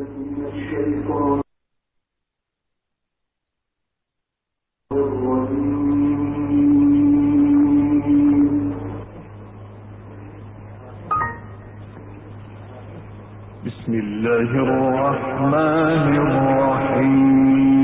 بسم الله الرحمن الرحيم.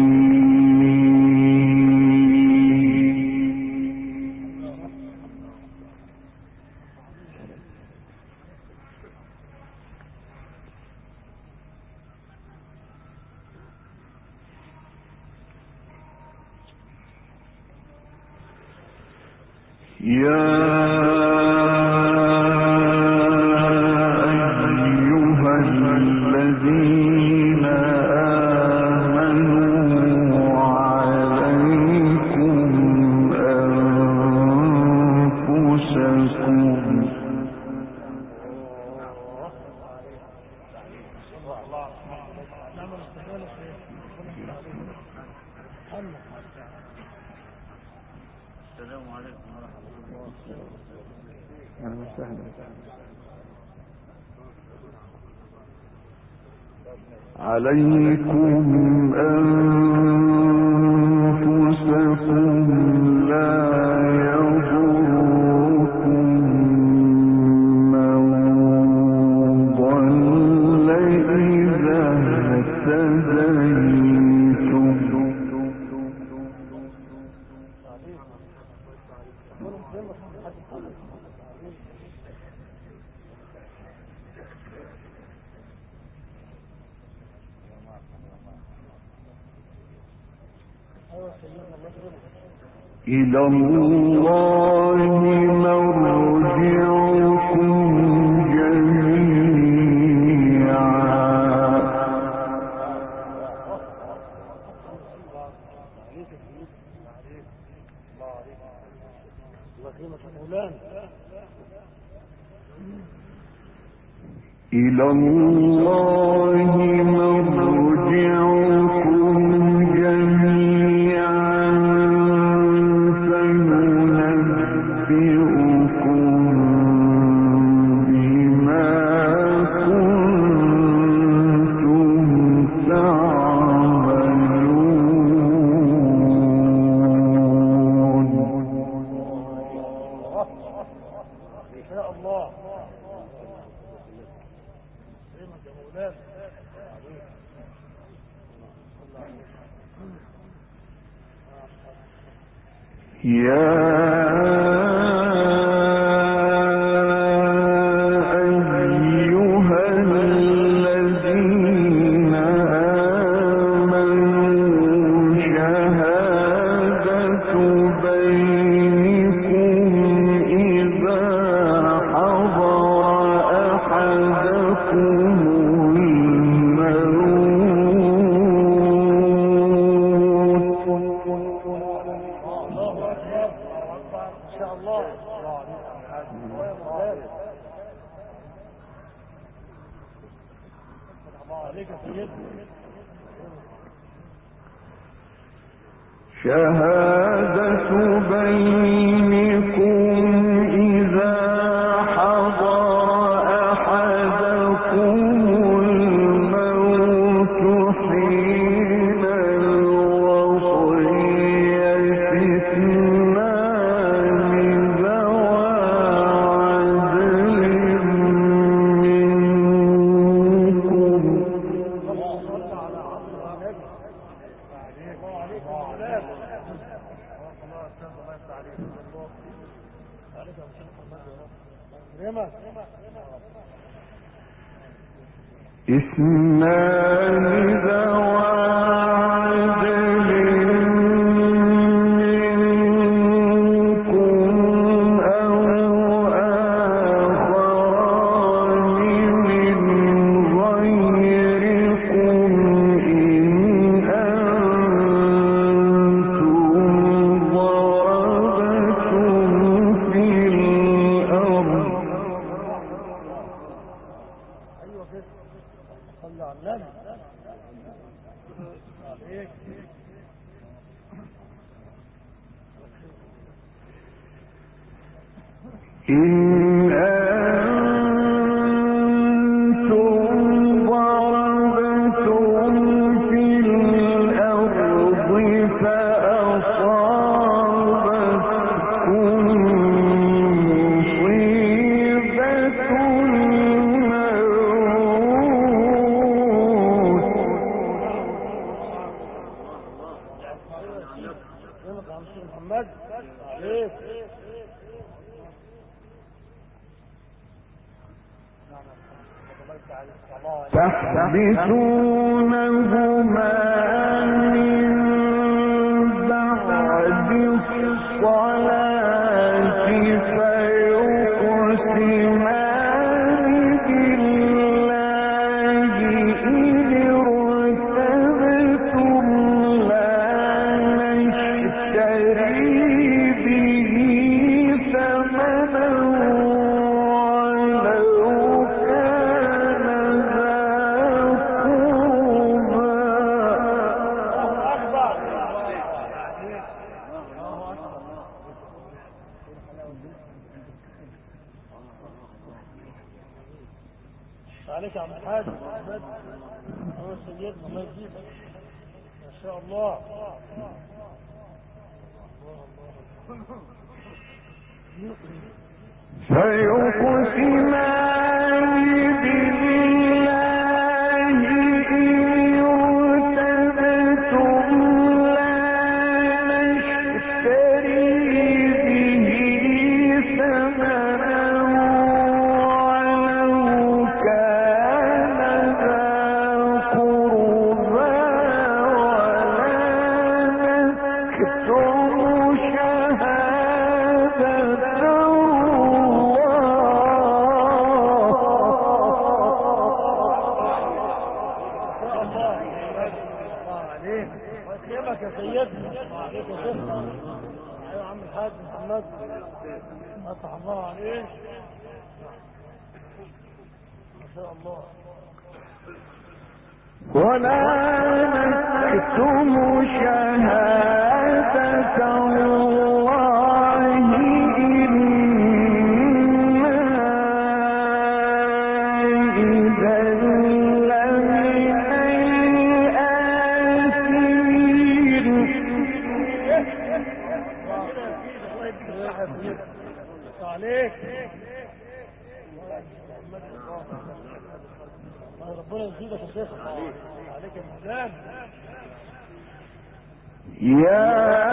السلام عليكم ورحمة الله. أهلا وسهلا. عليكم أنفسكم لا يضركم من ضل إذا اهتديتم. إلى الله مرجعكم جميعا. إلى الله مرجعكم جميعا فينبئكم بما كنتم تعملون. إن شاء الله. شهادة بينكم إذا حضر أحدكم الموت حين الوصية اثنان ذوى عدل منكم. اثنان ذوى عدل منكم أو آخران من غيركم إن أنتم ضربتم في الأرض. إن أنتم ضربتم تحبسونهما من بعد الصلاة فيقسمان بالله إن ارتبتم لا نشتري به ثمنا ولو كان ذا عليك يا عم الحاج محمد هو السيد الله يجيبك ما شاء الله فيقسمان بالله إن ارتبتم لا نشتري به ثمنا ولو كان ذا قربى ولا نكتم شهادة يا سيدنا عليك يا شيخنا ايوه يا عم الحاج محمد فتح الله عليك ما شاء الله ولا نكتم شهادة الله إنا إذا لمن الآثمين. عليك ربنا يزيدك يا شيخ عليك يا مولانا يا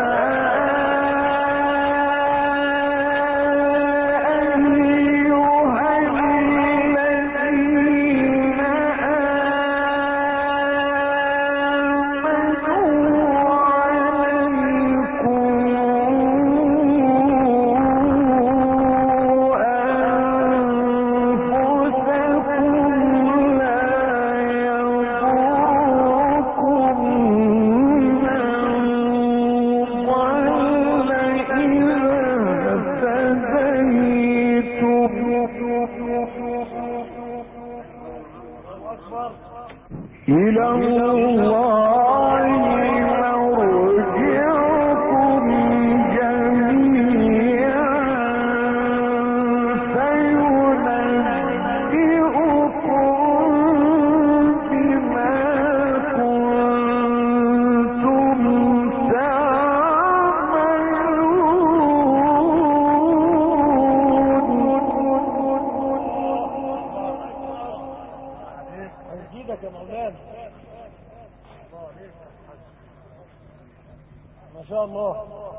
إلى الله مرجعكم جميعا فينبئكم بما كنتم يزيدك يا مولانا ما شاء الله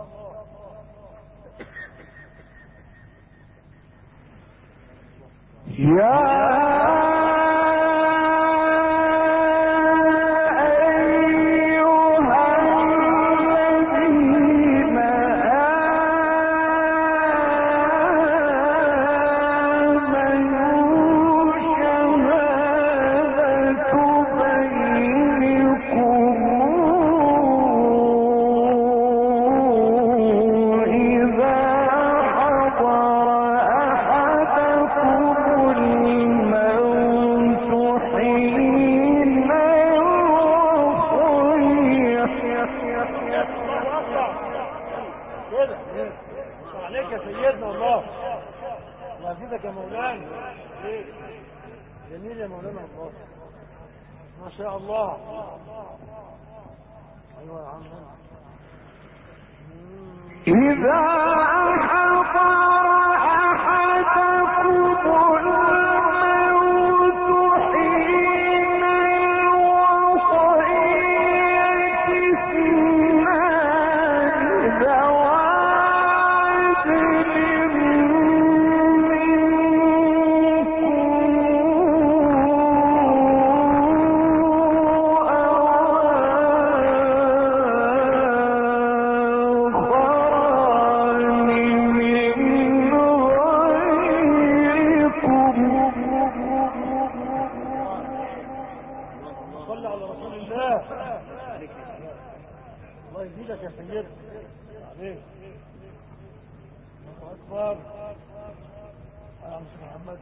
عليك يا سيدنا الله يزيدك يا مولانا جميل يا مولانا الله ما شاء الله ايوه يا عم إذا حضر أحدكم الموت حين الوصية اثنان ذوى عدل منكم صل على رسول الله. الله يزيدك يا سيدي. عليك. الله اكبر. يا عم محمد.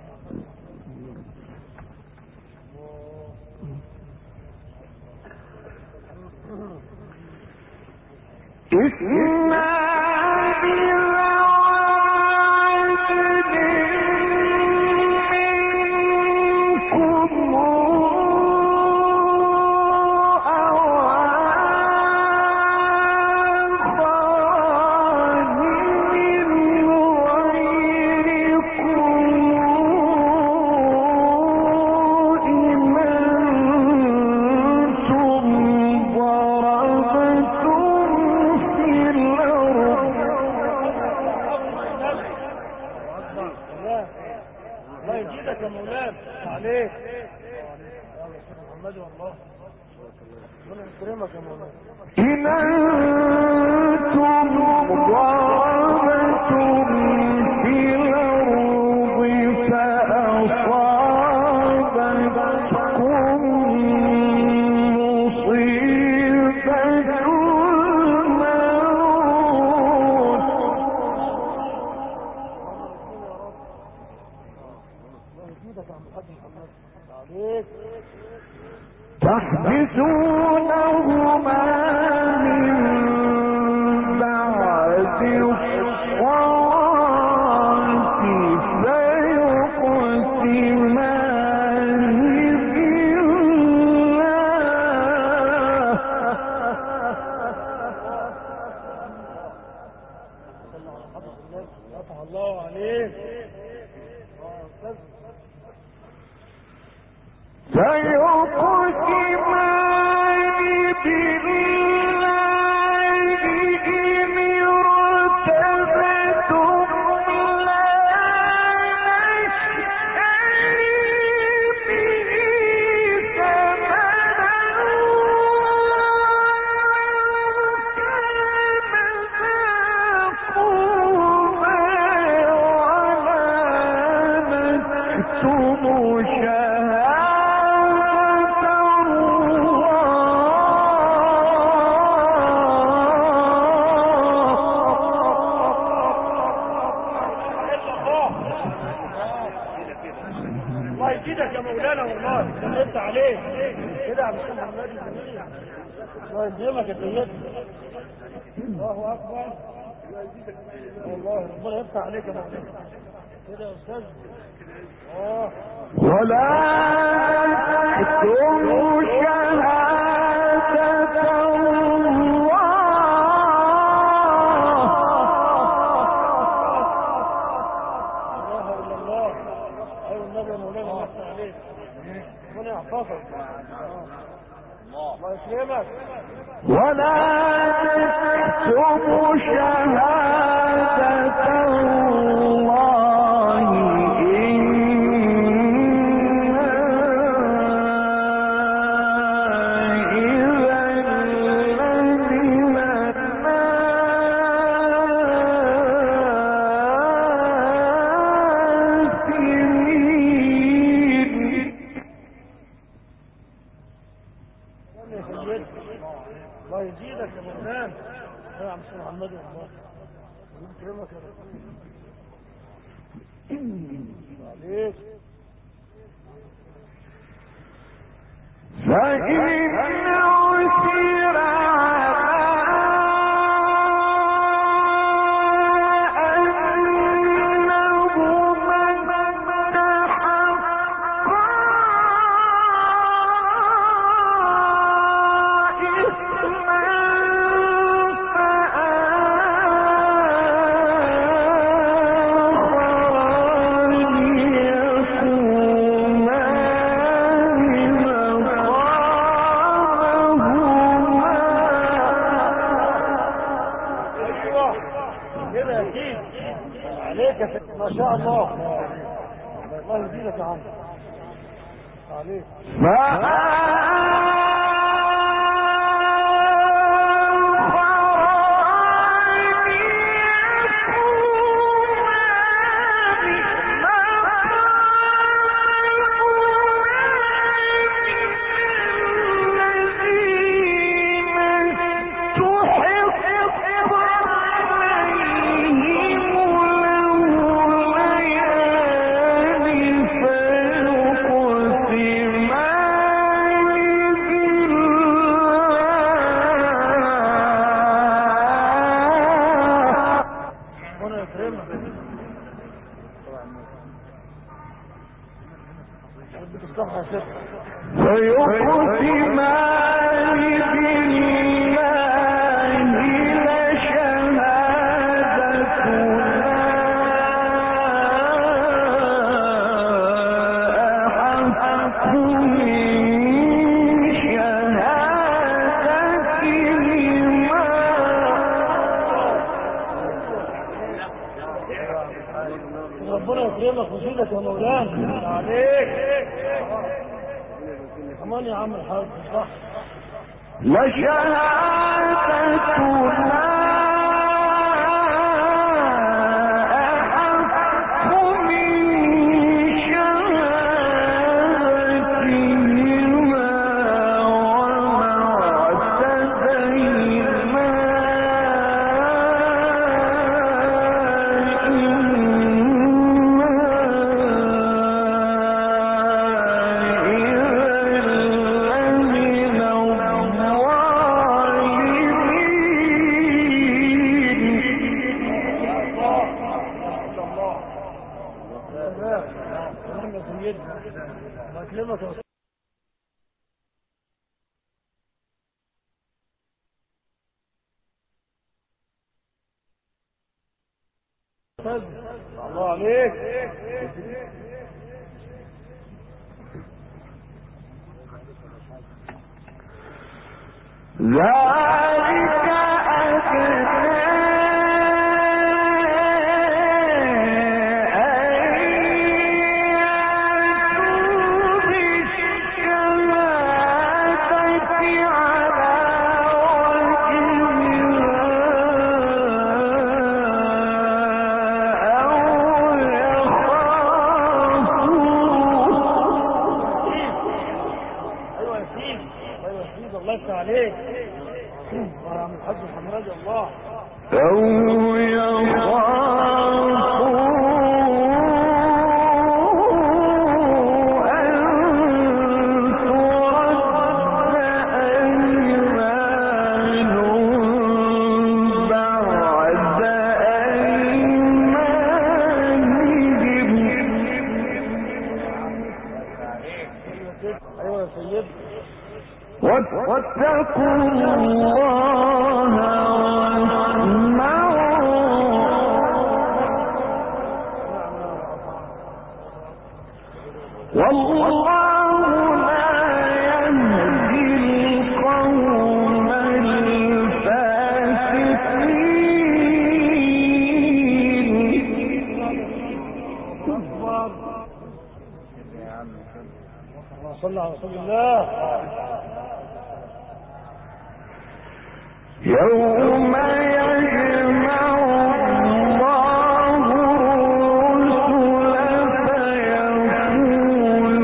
الله يزيدك يا مولانا. عليك. يا محمد والله. ربنا يكرمك يا مولانا. إن أنتم ضربتم في الأرض فأصابتكم مصيبة الموت تحبسونهما من بعد الصلاة فيقسمان بالله. فتح الله عليك. الله يزيدك يا مولانا والله. سلمت عليك كده يا عم محمد. الله يكرمك يا سيدي. الله اكبر. والله ربنا يفتح عليك يا مولانا كده يا استاذ. ولا تكتموا شهادة الله. لا اله الا الله. ايوه النبي يا مولانا يفتح عليك. ربنا يحفظك. الله يكرمك. ولا تكتموا شهادة الله إذا لمن الناصرين. الله يزيدك يا مولانا. يا عم محمد والله. يكرمك يا رب. عليك. فإن عثر كده اكيد عليك ما شاء الله. الله يزيدك يا عم. عليك. ربنا يكرمك ويزيدك يا مولانا عليك. كمان يا عم الحاج صح. لشهادتنا الله عليك. ذلك عليك يا عم الحاج محمد الله. أو يخافوا أن ترد أيمان بعد أيمانهم. ايوه يا سيدي. واتقوا الله والله لا يهدي القوم الفاسقين. صلى على رسول الله. يوم يجمع الله الرسل فيقول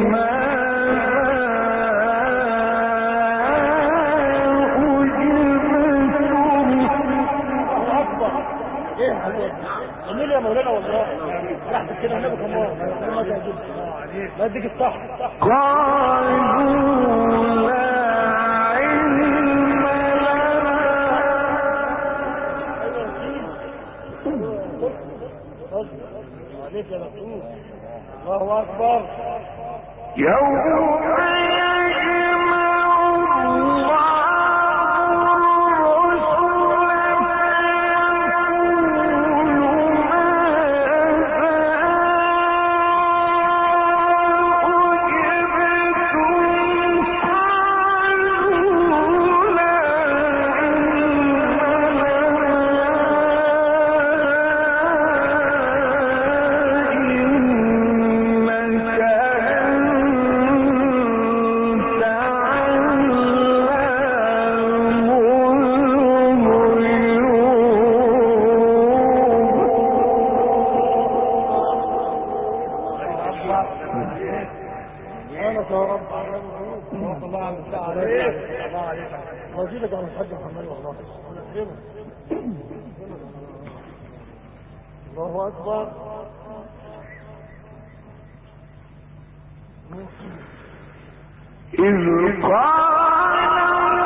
جميل يا مولانا والله. رحت كده النبي كمان ما اديك الصح. قالوا لا علم عليك يا دكتور. الله اكبر. يوم يجمع الله وزيدك عن الحاج محمد والله. الله اكبر. إذ قال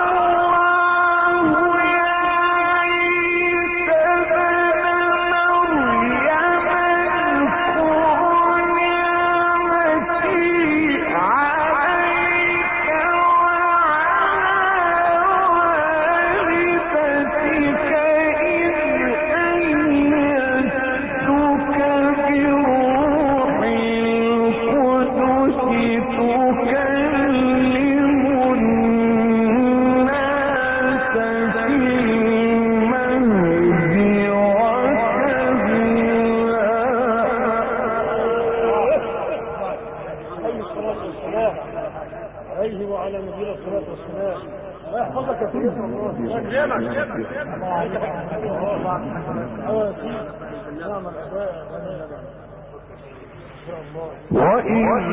الله يا عيسى ابن مريم اذكر نعمتي عليك عليه وعلى نبينا الصلاة والسلام. الله يحفظك يا سيدنا الله. الله يكرمك. نعم الأداء. وإذ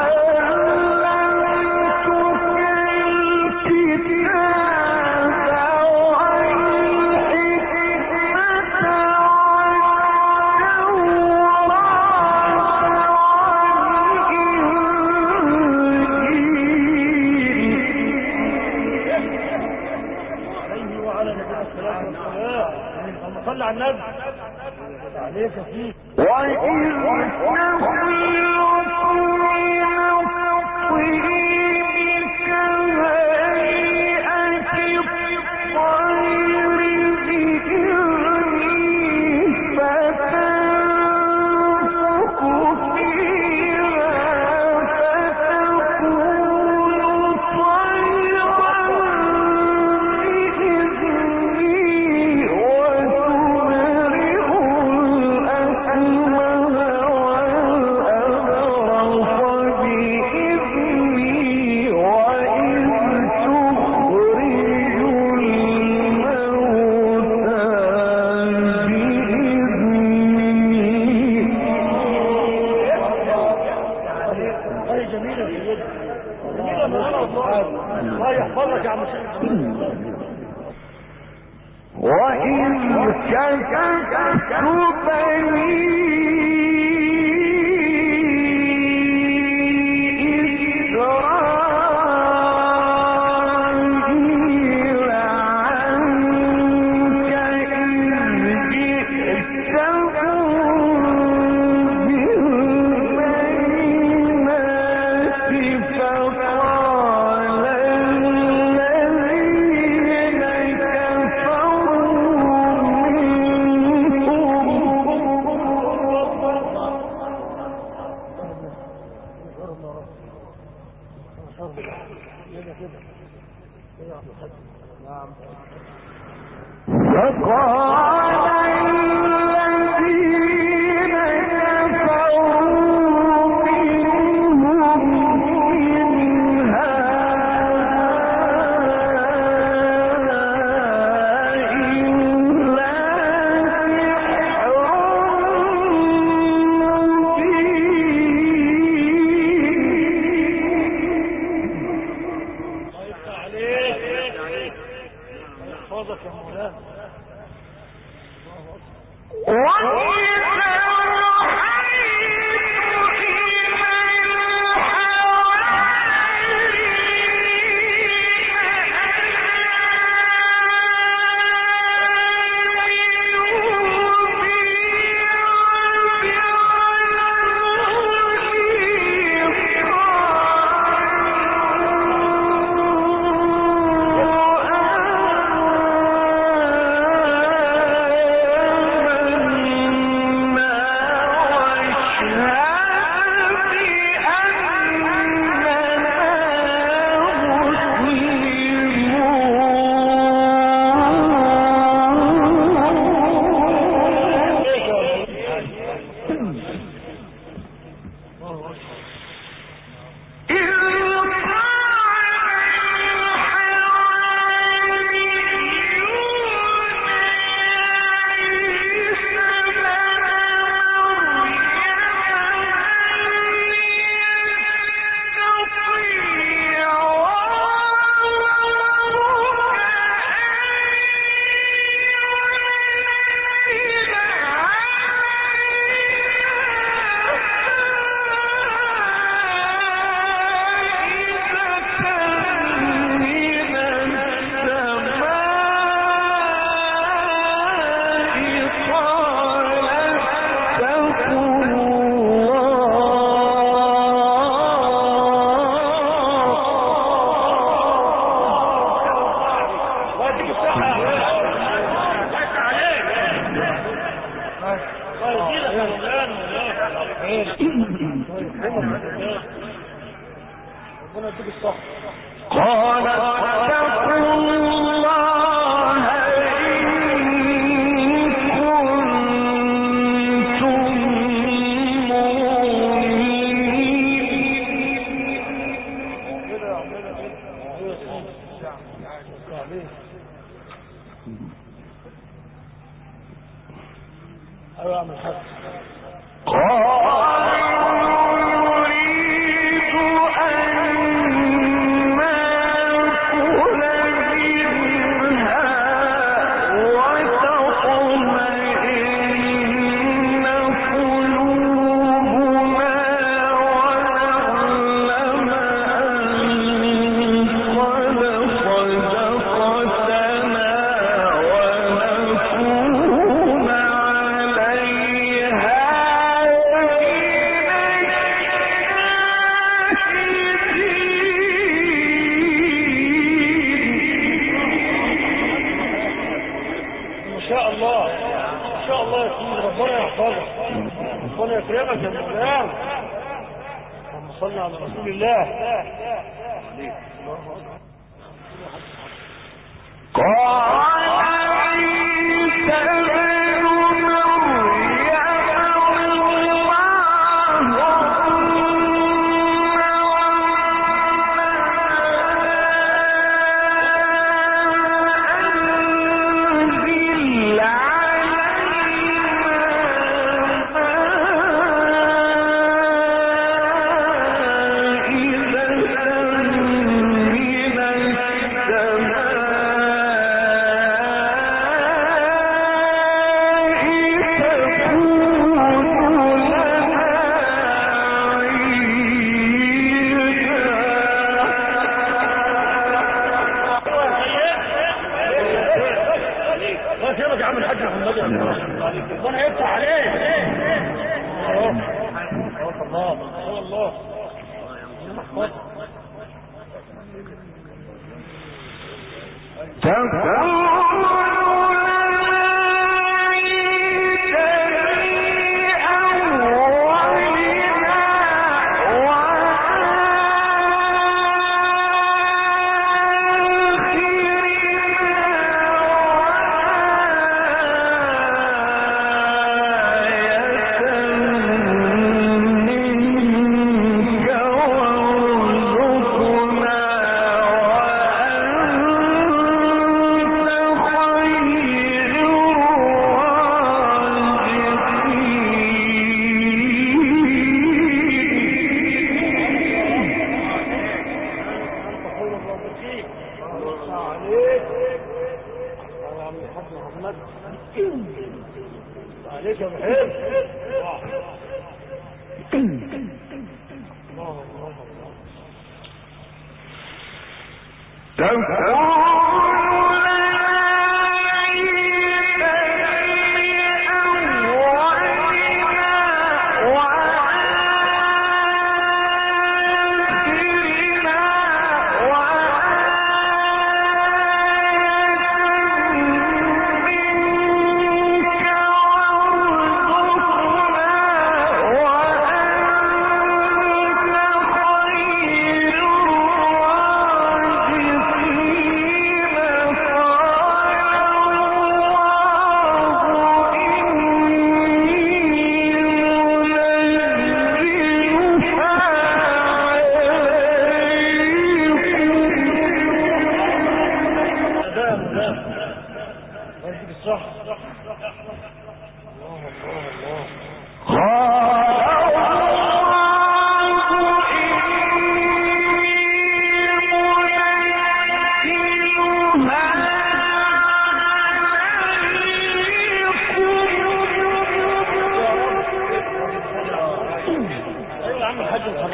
علمتك الكتاب صلى على النبي عليك فيه. وإذ نخلق الله يحفظك يا عم شيخ. وإذ كففت بني قال اتقوا الله إن كنتم مؤمنين. ايوه من حد صلى على رسول الله.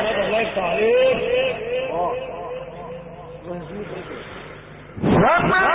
عليه.